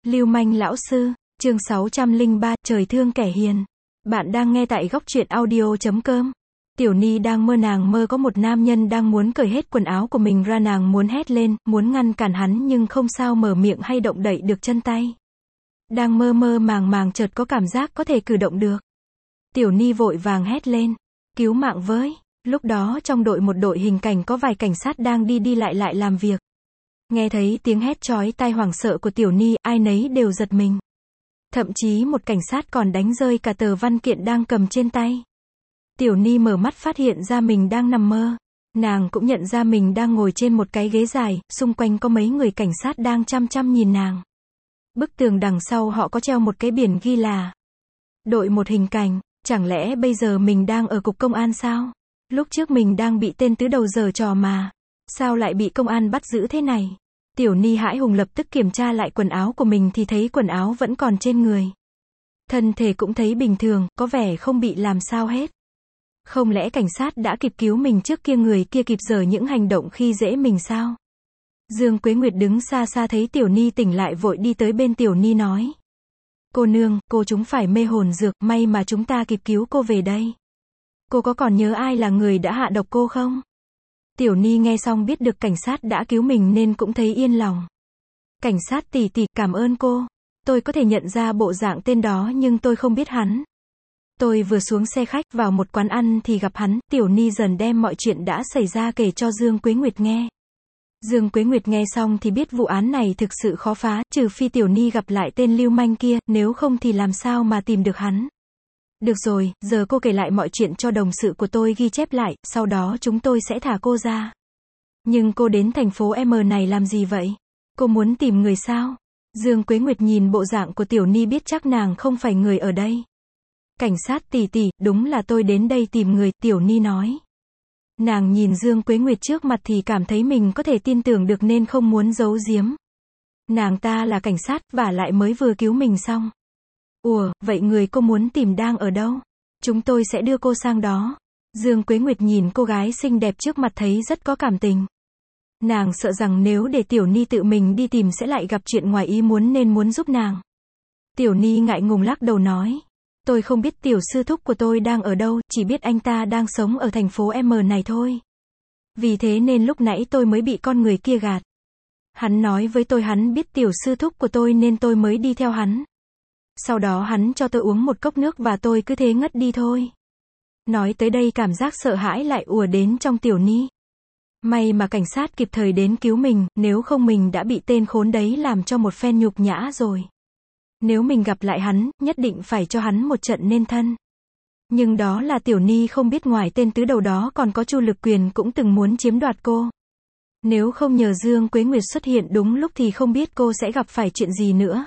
Lưu manh lão sư, chương 603, trời thương kẻ hiền. Bạn đang nghe tại góc truyện audio.com. Tiểu Ni đang mơ, nàng mơ có một nam nhân đang muốn cởi hết quần áo của mình ra, nàng muốn hét lên, muốn ngăn cản hắn nhưng không sao mở miệng hay động đậy được chân tay. Đang mơ mơ màng màng chợt có cảm giác có thể cử động được. Tiểu Ni vội vàng hét lên, cứu mạng với. Lúc đó trong một đội hình cảnh có vài cảnh sát đang đi lại làm việc. Nghe thấy tiếng hét chói tai hoảng sợ của Tiểu Ni, ai nấy đều giật mình. Thậm chí một cảnh sát còn đánh rơi cả tờ văn kiện đang cầm trên tay. Tiểu Ni mở mắt phát hiện ra mình đang nằm mơ. Nàng cũng nhận ra mình đang ngồi trên một cái ghế dài, xung quanh có mấy người cảnh sát đang chăm chăm nhìn nàng. Bức tường đằng sau họ có treo một cái biển ghi là đội một hình cảnh. Chẳng lẽ bây giờ mình đang ở cục công an sao? Lúc trước mình đang bị tên tứ đầu giở trò mà. Sao lại bị công an bắt giữ thế này? Tiểu Ni hãi hùng lập tức kiểm tra lại quần áo của mình thì thấy quần áo vẫn còn trên người. Thân thể cũng thấy bình thường, có vẻ không bị làm sao hết. Không lẽ cảnh sát đã kịp cứu mình trước kia, người kia kịp dở những hành động khi dễ mình sao? Dương Quế Nguyệt đứng xa xa thấy Tiểu Ni tỉnh lại vội đi tới bên Tiểu Ni nói. Cô nương, cô chúng phải mê hồn dược, may mà chúng ta kịp cứu cô về đây. Cô có còn nhớ ai là người đã hạ độc cô không? Tiểu Ni nghe xong biết được cảnh sát đã cứu mình nên cũng thấy yên lòng. Cảnh sát tỷ tỷ, cảm ơn cô. Tôi có thể nhận ra bộ dạng tên đó nhưng tôi không biết hắn. Tôi vừa xuống xe khách vào một quán ăn thì gặp hắn. Tiểu Ni dần đem mọi chuyện đã xảy ra kể cho Dương Quế Nguyệt nghe. Dương Quế Nguyệt nghe xong thì biết vụ án này thực sự khó phá, trừ phi Tiểu Ni gặp lại tên lưu manh kia, nếu không thì làm sao mà tìm được hắn. Được rồi, giờ cô kể lại mọi chuyện cho đồng sự của tôi ghi chép lại, sau đó chúng tôi sẽ thả cô ra. Nhưng cô đến thành phố M này làm gì vậy? Cô muốn tìm người sao? Dương Quế Nguyệt nhìn bộ dạng của Tiểu Ni biết chắc nàng không phải người ở đây. Cảnh sát tỷ tỷ, đúng là tôi đến đây tìm người, Tiểu Ni nói. Nàng nhìn Dương Quế Nguyệt trước mặt thì cảm thấy mình có thể tin tưởng được nên không muốn giấu giếm. Nàng ta là cảnh sát, vả lại mới vừa cứu mình xong. Ủa, vậy người cô muốn tìm đang ở đâu? Chúng tôi sẽ đưa cô sang đó. Dương Quế Nguyệt nhìn cô gái xinh đẹp trước mặt thấy rất có cảm tình. Nàng sợ rằng nếu để Tiểu Ni tự mình đi tìm sẽ lại gặp chuyện ngoài ý muốn nên muốn giúp nàng. Tiểu Ni ngại ngùng lắc đầu nói. Tôi không biết tiểu sư thúc của tôi đang ở đâu, chỉ biết anh ta đang sống ở thành phố M này thôi. Vì thế nên lúc nãy tôi mới bị con người kia gạt. Hắn nói với tôi hắn biết tiểu sư thúc của tôi nên tôi mới đi theo hắn. Sau đó hắn cho tôi uống một cốc nước và tôi cứ thế ngất đi thôi. Nói tới đây cảm giác sợ hãi lại ùa đến trong Tiểu Ni. May mà cảnh sát kịp thời đến cứu mình, nếu không mình đã bị tên khốn đấy làm cho một phen nhục nhã rồi. Nếu mình gặp lại hắn, nhất định phải cho hắn một trận nên thân. Nhưng đó là Tiểu Ni không biết ngoài tên tứ đầu đó còn có Chu Lực Quyền cũng từng muốn chiếm đoạt cô. Nếu không nhờ Dương Quế Nguyệt xuất hiện đúng lúc thì không biết cô sẽ gặp phải chuyện gì nữa.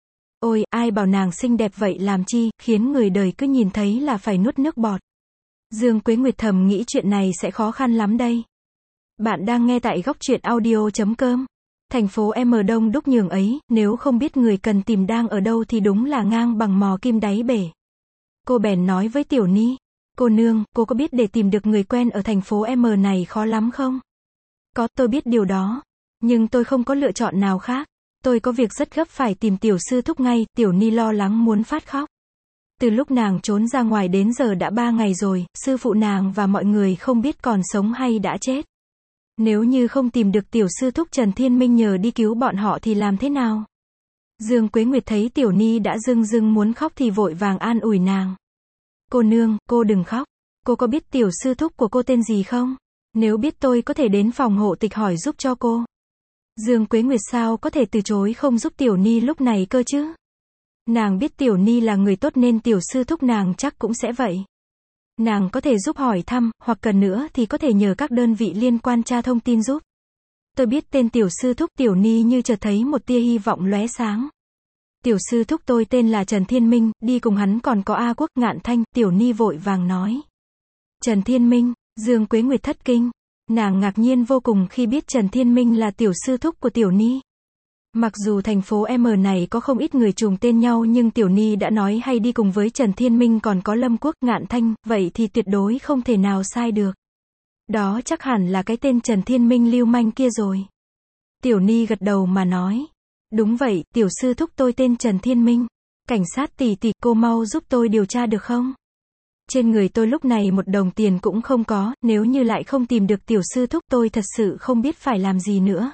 Ôi, ai bảo nàng xinh đẹp vậy làm chi, khiến người đời cứ nhìn thấy là phải nuốt nước bọt. Dương Quế Nguyệt thầm nghĩ chuyện này sẽ khó khăn lắm đây. Bạn đang nghe tại góc truyện audio.com. Thành phố M đông đúc nhường ấy, nếu không biết người cần tìm đang ở đâu thì đúng là ngang bằng mò kim đáy bể. Cô bèn nói với Tiểu Ni. Cô nương, cô có biết để tìm được người quen ở thành phố M này khó lắm không? Có, tôi biết điều đó. Nhưng tôi không có lựa chọn nào khác. Tôi có việc rất gấp phải tìm tiểu sư thúc ngay. Tiểu Ni lo lắng muốn phát khóc. Từ lúc nàng trốn ra ngoài đến giờ đã 3 ngày rồi, sư phụ nàng và mọi người không biết còn sống hay đã chết. Nếu như không tìm được tiểu sư thúc Trần Thiên Minh nhờ đi cứu bọn họ thì làm thế nào? Dương Quế Nguyệt thấy Tiểu Ni đã rưng rưng muốn khóc thì vội vàng an ủi nàng. Cô nương, cô đừng khóc. Cô có biết tiểu sư thúc của cô tên gì không? Nếu biết tôi có thể đến phòng hộ tịch hỏi giúp cho cô. Dương Quế Nguyệt sao có thể từ chối không giúp Tiểu Ni lúc này cơ chứ? Nàng biết Tiểu Ni là người tốt nên tiểu sư thúc nàng chắc cũng sẽ vậy. Nàng có thể giúp hỏi thăm, hoặc cần nữa thì có thể nhờ các đơn vị liên quan tra thông tin giúp. Tôi biết tên tiểu sư thúc. Tiểu Ni như chợt thấy một tia hy vọng lóe sáng. Tiểu sư thúc tôi tên là Trần Thiên Minh, đi cùng hắn còn có A Quốc, Ngạn Thanh. Tiểu Ni vội vàng nói. Trần Thiên Minh, Dương Quế Nguyệt thất kinh. Nàng ngạc nhiên vô cùng khi biết Trần Thiên Minh là tiểu sư thúc của Tiểu Ni. Mặc dù thành phố M này có không ít người trùng tên nhau nhưng Tiểu Ni đã nói hay đi cùng với Trần Thiên Minh còn có Lâm Quốc, Ngạn Thanh, vậy thì tuyệt đối không thể nào sai được. Đó chắc hẳn là cái tên Trần Thiên Minh lưu manh kia rồi. Tiểu Ni gật đầu mà nói. Đúng vậy, tiểu sư thúc tôi tên Trần Thiên Minh. Cảnh sát tỷ tỷ, cô mau giúp tôi điều tra được không? Trên người tôi lúc này một đồng tiền cũng không có, nếu như lại không tìm được tiểu sư thúc tôi thật sự không biết phải làm gì nữa.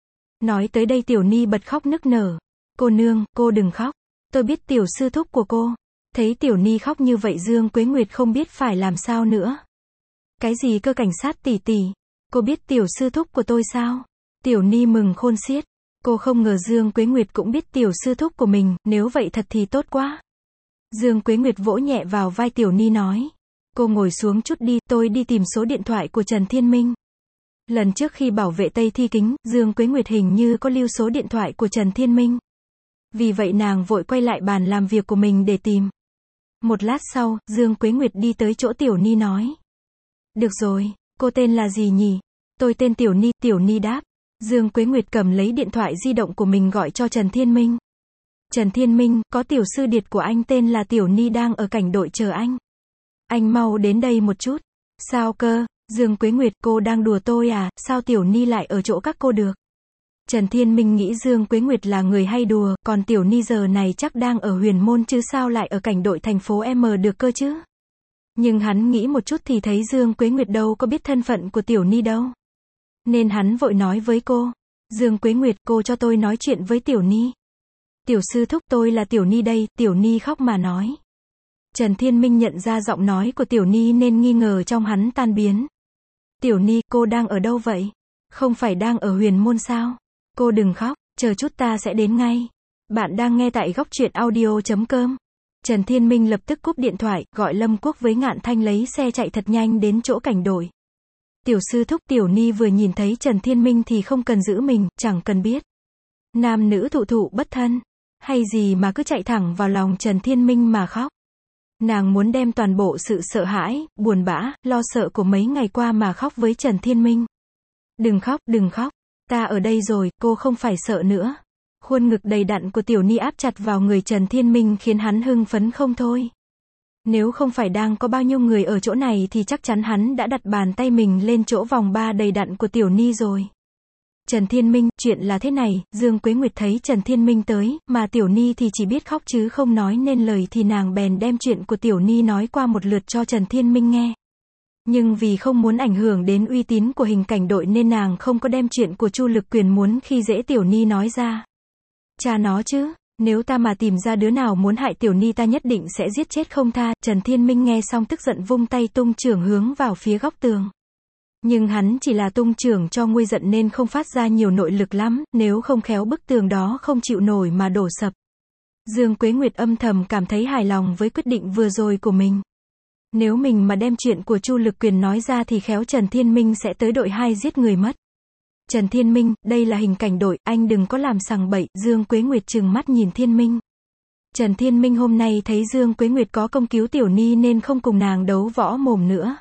Nói tới đây Tiểu Ni bật khóc nức nở. Cô nương, cô đừng khóc. Tôi biết tiểu sư thúc của cô. Thấy Tiểu Ni khóc như vậy Dương Quế Nguyệt không biết phải làm sao nữa. Cái gì cơ cảnh sát tỷ tỷ? Cô biết tiểu sư thúc của tôi sao? Tiểu Ni mừng khôn xiết. Cô không ngờ Dương Quế Nguyệt cũng biết tiểu sư thúc của mình, nếu vậy thật thì tốt quá. Dương Quế Nguyệt vỗ nhẹ vào vai Tiểu Ni nói. Cô ngồi xuống chút đi, tôi đi tìm số điện thoại của Trần Thiên Minh. Lần trước khi bảo vệ Tây Thi Kính, Dương Quế Nguyệt hình như có lưu số điện thoại của Trần Thiên Minh. Vì vậy nàng vội quay lại bàn làm việc của mình để tìm. Một lát sau, Dương Quế Nguyệt đi tới chỗ Tiểu Ni nói. Được rồi, cô tên là gì nhỉ? Tôi tên Tiểu Ni, Tiểu Ni đáp. Dương Quế Nguyệt cầm lấy điện thoại di động của mình gọi cho Trần Thiên Minh. Trần Thiên Minh, có tiểu sư điệt của anh tên là Tiểu Ni đang ở cảnh đội chờ anh. Anh mau đến đây một chút. Sao cơ? Dương Quế Nguyệt, cô đang đùa tôi à, sao Tiểu Ni lại ở chỗ các cô được? Trần Thiên Minh nghĩ Dương Quế Nguyệt là người hay đùa, còn Tiểu Ni giờ này chắc đang ở Huyền Môn chứ sao lại ở cảnh đội thành phố M được cơ chứ? Nhưng hắn nghĩ một chút thì thấy Dương Quế Nguyệt đâu có biết thân phận của Tiểu Ni đâu. Nên hắn vội nói với cô. Dương Quế Nguyệt, cô cho tôi nói chuyện với Tiểu Ni. Tiểu sư thúc tôi là Tiểu Ni đây, Tiểu Ni khóc mà nói. Trần Thiên Minh nhận ra giọng nói của Tiểu Ni nên nghi ngờ trong hắn tan biến. Tiểu Ni, cô đang ở đâu vậy? Không phải đang ở Huyền Môn sao? Cô đừng khóc, chờ chút ta sẽ đến ngay. Bạn đang nghe tại góc truyện audio.com. Trần Thiên Minh lập tức cúp điện thoại, gọi Lâm Quốc với Ngạn Thanh lấy xe chạy thật nhanh đến chỗ cảnh đội. Tiểu sư thúc Tiểu Ni vừa nhìn thấy Trần Thiên Minh thì không cần giữ mình, chẳng cần biết. Nam nữ thụ thụ bất thân. Hay gì mà cứ chạy thẳng vào lòng Trần Thiên Minh mà khóc. Nàng muốn đem toàn bộ sự sợ hãi, buồn bã, lo sợ của mấy ngày qua mà khóc với Trần Thiên Minh. Đừng khóc, ta ở đây rồi, cô không phải sợ nữa. Khuôn ngực đầy đặn của Tiểu Ni áp chặt vào người Trần Thiên Minh khiến hắn hưng phấn không thôi. Nếu không phải đang có bao nhiêu người ở chỗ này thì chắc chắn hắn đã đặt bàn tay mình lên chỗ vòng ba đầy đặn của Tiểu Ni rồi. Trần Thiên Minh, chuyện là thế này, Dương Quế Nguyệt thấy Trần Thiên Minh tới, mà Tiểu Ni thì chỉ biết khóc chứ không nói nên lời thì nàng bèn đem chuyện của Tiểu Ni nói qua một lượt cho Trần Thiên Minh nghe. Nhưng vì không muốn ảnh hưởng đến uy tín của hình cảnh đội nên nàng không có đem chuyện của Chu Lực Quyền muốn khi dễ Tiểu Ni nói ra. Cha nó chứ, nếu ta mà tìm ra đứa nào muốn hại Tiểu Ni ta nhất định sẽ giết chết không tha. Trần Thiên Minh nghe xong tức giận vung tay tung chưởng hướng vào phía góc tường. Nhưng hắn chỉ là tung chưởng cho nguôi giận nên không phát ra nhiều nội lực lắm, nếu không khéo bức tường đó không chịu nổi mà đổ sập. Dương Quế Nguyệt âm thầm cảm thấy hài lòng với quyết định vừa rồi của mình. Nếu mình mà đem chuyện của Chu Lực Quyền nói ra thì khéo Trần Thiên Minh sẽ tới đội 2 giết người mất. Trần Thiên Minh, đây là hình cảnh đội, anh đừng có làm sằng bậy. Dương Quế Nguyệt trừng mắt nhìn Thiên Minh. Trần Thiên Minh hôm nay thấy Dương Quế Nguyệt có công cứu Tiểu Ni nên không cùng nàng đấu võ mồm nữa.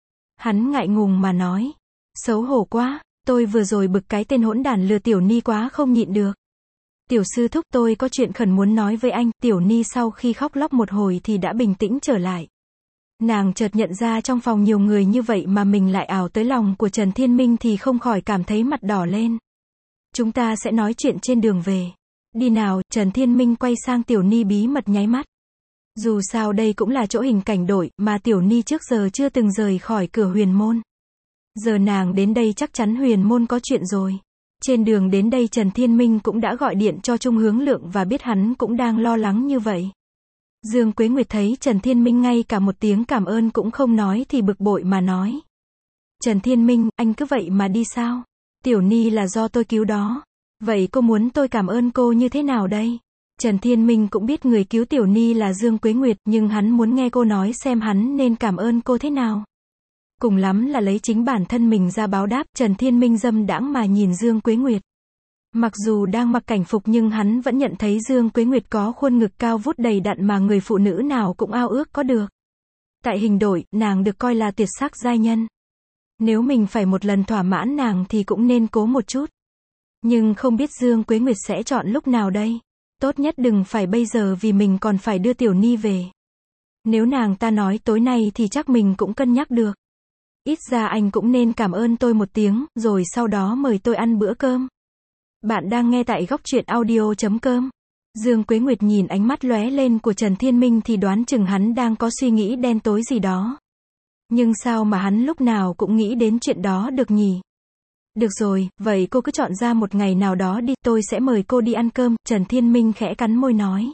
Hắn ngại ngùng mà nói. Xấu hổ quá, tôi vừa rồi bực cái tên hỗn đản lừa Tiểu Ni quá không nhịn được. Tiểu sư thúc tôi có chuyện khẩn muốn nói với anh. Tiểu Ni sau khi khóc lóc một hồi thì đã bình tĩnh trở lại. Nàng chợt nhận ra trong phòng nhiều người như vậy mà mình lại ảo tới lòng của Trần Thiên Minh thì không khỏi cảm thấy mặt đỏ lên. Chúng ta sẽ nói chuyện trên đường về. Đi nào, Trần Thiên Minh quay sang Tiểu Ni bí mật nháy mắt. Dù sao đây cũng là chỗ hình cảnh đội, mà Tiểu Ni trước giờ chưa từng rời khỏi cửa Huyền Môn. Giờ nàng đến đây chắc chắn Huyền Môn có chuyện rồi. Trên đường đến đây Trần Thiên Minh cũng đã gọi điện cho Trung Hướng Lượng và biết hắn cũng đang lo lắng như vậy. Dương Quế Nguyệt thấy Trần Thiên Minh ngay cả một tiếng cảm ơn cũng không nói thì bực bội mà nói. Trần Thiên Minh, anh cứ vậy mà đi sao? Tiểu Ni là do tôi cứu đó. Vậy cô muốn tôi cảm ơn cô như thế nào đây? Trần Thiên Minh cũng biết người cứu Tiểu Ni là Dương Quế Nguyệt, nhưng hắn muốn nghe cô nói xem hắn nên cảm ơn cô thế nào. Cùng lắm là lấy chính bản thân mình ra báo đáp. Trần Thiên Minh dâm đãng mà nhìn Dương Quế Nguyệt. Mặc dù đang mặc cảnh phục nhưng hắn vẫn nhận thấy Dương Quế Nguyệt có khuôn ngực cao vút đầy đặn mà người phụ nữ nào cũng ao ước có được. Tại hình đội, nàng được coi là tuyệt sắc giai nhân. Nếu mình phải một lần thỏa mãn nàng thì cũng nên cố một chút. Nhưng không biết Dương Quế Nguyệt sẽ chọn lúc nào đây. Tốt nhất đừng phải bây giờ vì mình còn phải đưa Tiểu Ni về. Nếu nàng ta nói tối nay thì chắc mình cũng cân nhắc được. Ít ra anh cũng nên cảm ơn tôi một tiếng, rồi sau đó mời tôi ăn bữa cơm. Bạn đang nghe tại góc truyện audio.com. Dương Quế Nguyệt nhìn ánh mắt lóe lên của Trần Thiên Minh thì đoán chừng hắn đang có suy nghĩ đen tối gì đó. Nhưng sao mà hắn lúc nào cũng nghĩ đến chuyện đó được nhỉ? Được rồi, vậy cô cứ chọn ra một ngày nào đó đi, tôi sẽ mời cô đi ăn cơm, Trần Thiên Minh khẽ cắn môi nói.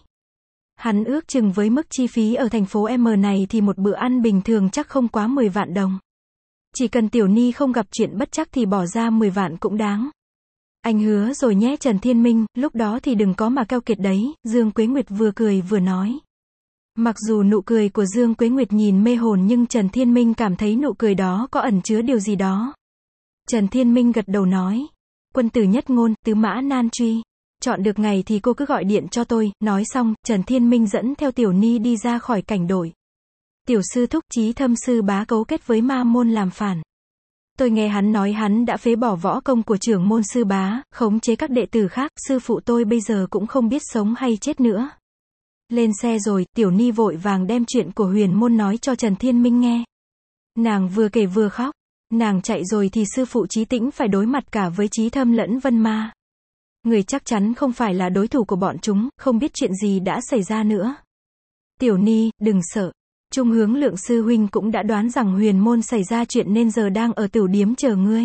Hắn ước chừng với mức chi phí ở thành phố M này thì một bữa ăn bình thường chắc không quá 10 vạn đồng. Chỉ cần Tiểu Ni không gặp chuyện bất trắc thì bỏ ra 10 vạn cũng đáng. Anh hứa rồi nhé Trần Thiên Minh, lúc đó thì đừng có mà keo kiệt đấy, Dương Quế Nguyệt vừa cười vừa nói. Mặc dù nụ cười của Dương Quế Nguyệt nhìn mê hồn nhưng Trần Thiên Minh cảm thấy nụ cười đó có ẩn chứa điều gì đó. Trần Thiên Minh gật đầu nói. Quân tử nhất ngôn, tứ mã nan truy. Chọn được ngày thì cô cứ gọi điện cho tôi, nói xong, Trần Thiên Minh dẫn theo Tiểu Ni đi ra khỏi cảnh đội. Tiểu sư thúc Chí Thâm sư bá cấu kết với ma môn làm phản. Tôi nghe hắn nói hắn đã phế bỏ võ công của trưởng môn sư bá, khống chế các đệ tử khác, sư phụ tôi bây giờ cũng không biết sống hay chết nữa. Lên xe rồi, Tiểu Ni vội vàng đem chuyện của huyền môn nói cho Trần Thiên Minh nghe. Nàng vừa kể vừa khóc. Nàng chạy rồi thì sư phụ Chí Tĩnh phải đối mặt cả với Chí Thâm lẫn Vân Ma. Người chắc chắn không phải là đối thủ của bọn chúng, không biết chuyện gì đã xảy ra nữa. Tiểu Ni, đừng sợ. Trung Hướng Lượng sư huynh cũng đã đoán rằng huyền môn xảy ra chuyện nên giờ đang ở tửu điếm chờ ngươi.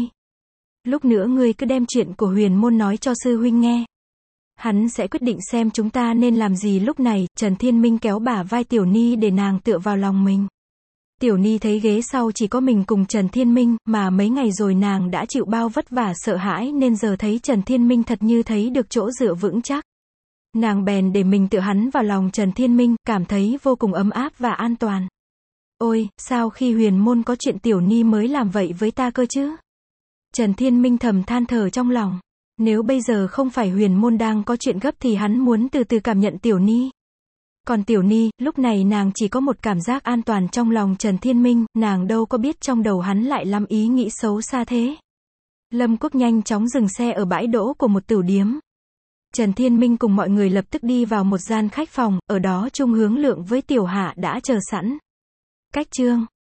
Lúc nữa ngươi cứ đem chuyện của huyền môn nói cho sư huynh nghe. Hắn sẽ quyết định xem chúng ta nên làm gì lúc này. Trần Thiên Minh kéo bả vai Tiểu Ni để nàng tựa vào lòng mình. Tiểu Ni thấy ghế sau chỉ có mình cùng Trần Thiên Minh, mà mấy ngày rồi nàng đã chịu bao vất vả sợ hãi nên giờ thấy Trần Thiên Minh thật như thấy được chỗ dựa vững chắc. Nàng bèn để mình tựa hắn vào lòng Trần Thiên Minh, cảm thấy vô cùng ấm áp và an toàn. Ôi, sao khi huyền môn có chuyện Tiểu Ni mới làm vậy với ta cơ chứ? Trần Thiên Minh thầm than thở trong lòng. Nếu bây giờ không phải huyền môn đang có chuyện gấp thì hắn muốn từ từ cảm nhận Tiểu Ni. Còn Tiểu Ni, lúc này nàng chỉ có một cảm giác an toàn trong lòng Trần Thiên Minh, nàng đâu có biết trong đầu hắn lại lắm ý nghĩ xấu xa thế. Lâm Quốc nhanh chóng dừng xe ở bãi đỗ của một tửu điếm. Trần Thiên Minh cùng mọi người lập tức đi vào một gian khách phòng, ở đó Trung Hướng Lượng với Tiểu Hạ đã chờ sẵn. Cách chương